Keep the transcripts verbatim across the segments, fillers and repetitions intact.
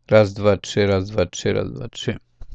Raz, dwa, trzy, raz, dwa, trzy, raz, dwa, trzy.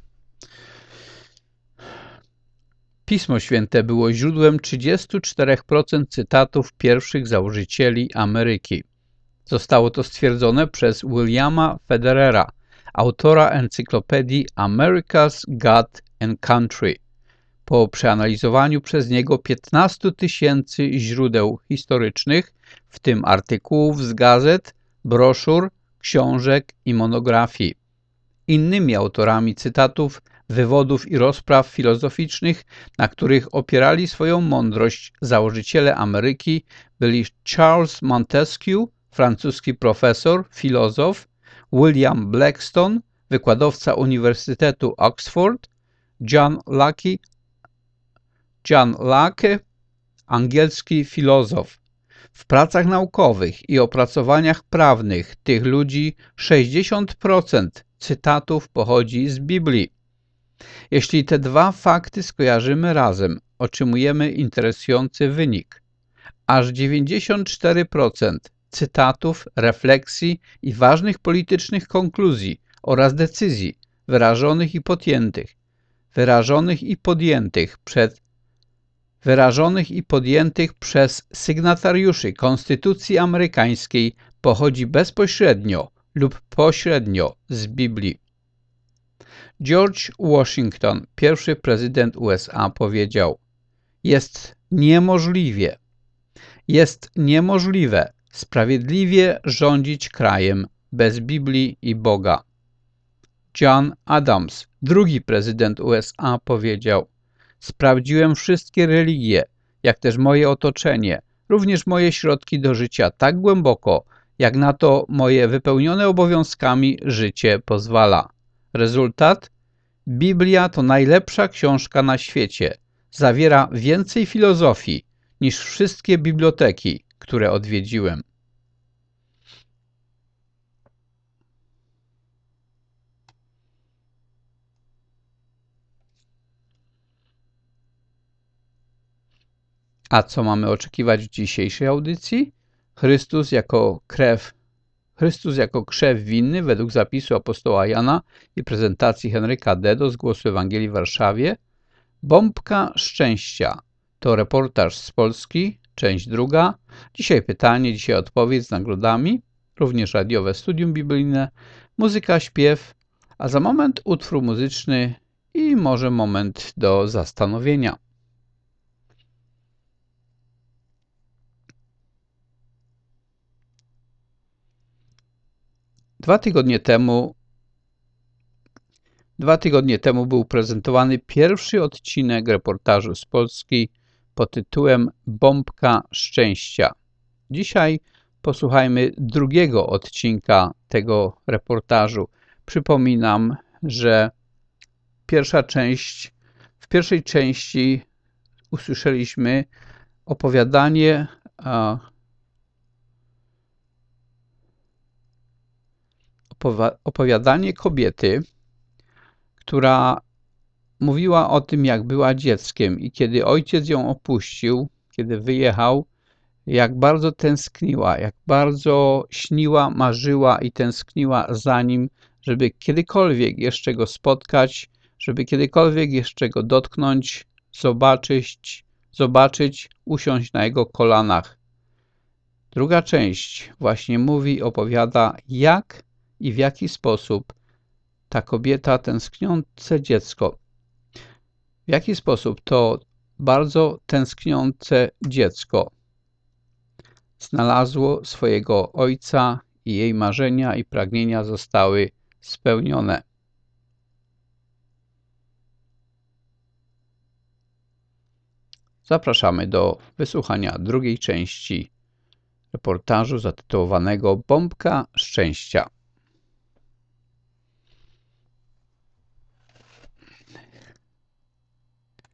Pismo Święte było źródłem trzydziestu czterech procent cytatów pierwszych założycieli Ameryki. Zostało to stwierdzone przez Williama Federera, autora encyklopedii America's God and Country. Po przeanalizowaniu przez niego piętnastu tysięcy źródeł historycznych, w tym artykułów z gazet, broszur, książek i monografii. Innymi autorami cytatów, wywodów i rozpraw filozoficznych, na których opierali swoją mądrość założyciele Ameryki, byli Charles Montesquieu, francuski profesor, filozof, William Blackstone, wykładowca Uniwersytetu Oxford, John Locke, John Locke, angielski filozof. W pracach naukowych i opracowaniach prawnych tych ludzi sześćdziesiąt procent cytatów pochodzi z Biblii. Jeśli te dwa fakty skojarzymy razem, otrzymujemy interesujący wynik. Aż dziewięćdziesiąt cztery procent cytatów, refleksji i ważnych politycznych konkluzji oraz decyzji wyrażonych i podjętych, wyrażonych i podjętych przed wyrażonych i podjętych przez sygnatariuszy Konstytucji Amerykańskiej pochodzi bezpośrednio lub pośrednio z Biblii. George Washington, pierwszy prezydent U S A, powiedział: Jest niemożliwie, jest niemożliwe sprawiedliwie rządzić krajem bez Biblii i Boga. John Adams, drugi prezydent U S A, powiedział: Sprawdziłem wszystkie religie, jak też moje otoczenie, również moje środki do życia tak głęboko, jak na to moje wypełnione obowiązkami życie pozwala. Rezultat? Biblia to najlepsza książka na świecie. Zawiera więcej filozofii niż wszystkie biblioteki, które odwiedziłem. A co mamy oczekiwać w dzisiejszej audycji? Chrystus jako krew, Chrystus jako krzew winny według zapisu apostoła Jana i prezentacji Henryka Dedo z Głosu Ewangelii w Warszawie. Bombka szczęścia to reportaż z Polski, część druga. Dzisiaj pytanie, dzisiaj odpowiedź z nagrodami, również radiowe studium biblijne, muzyka, śpiew, a za moment utwór muzyczny i może moment do zastanowienia. Dwa tygodnie temu Dwa tygodnie temu był prezentowany pierwszy odcinek reportażu z Polski pod tytułem Bombka szczęścia. Dzisiaj posłuchajmy drugiego odcinka tego reportażu. Przypominam, że pierwsza część, w pierwszej części usłyszeliśmy opowiadanie a, opowiadanie kobiety, która mówiła o tym, jak była dzieckiem i kiedy ojciec ją opuścił, kiedy wyjechał, jak bardzo tęskniła, jak bardzo śniła, marzyła i tęskniła za nim, żeby kiedykolwiek jeszcze go spotkać, żeby kiedykolwiek jeszcze go dotknąć, zobaczyć, zobaczyć, usiąść na jego kolanach. Druga część właśnie mówi, opowiada, jak i w jaki sposób ta kobieta, tęskniące dziecko, w jaki sposób to bardzo tęskniące dziecko znalazło swojego ojca i jej marzenia i pragnienia zostały spełnione. Zapraszamy do wysłuchania drugiej części reportażu zatytułowanego Bombka szczęścia.